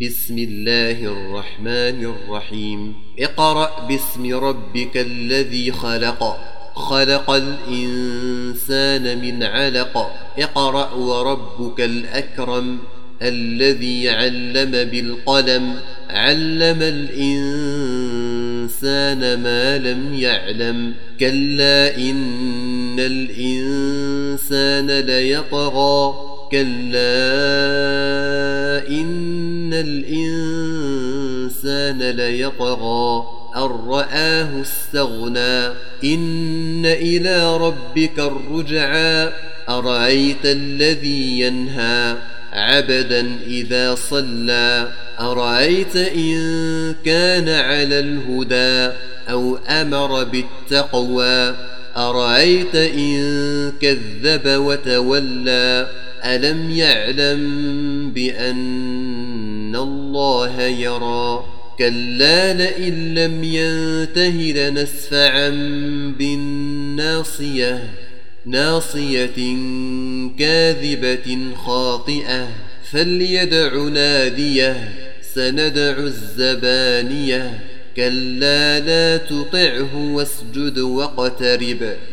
بسم الله الرحمن الرحيم اقرأ باسم ربك الذي خلق خلق الإنسان من علق اقرأ وربك الأكرم الذي علم بالقلم علم الإنسان ما لم يعلم كلا إن الإنسان ليطغى كلا إن الإنسان ليطغى أن رآه استغنى إن إلى ربك الرجعى أرأيت الذي ينهى عبدا إذا صلى أرأيت إن كان على الهدى أو أمر بالتقوى أرأيت إن كذب وتولى ألم يعلم بأن الله يرى كلا لئن لم ينته لنسفعا بالناصية ناصية كاذبة خاطئة فليدع ناديه سندع الزبانية كلا لا تطعه واسجد واقترب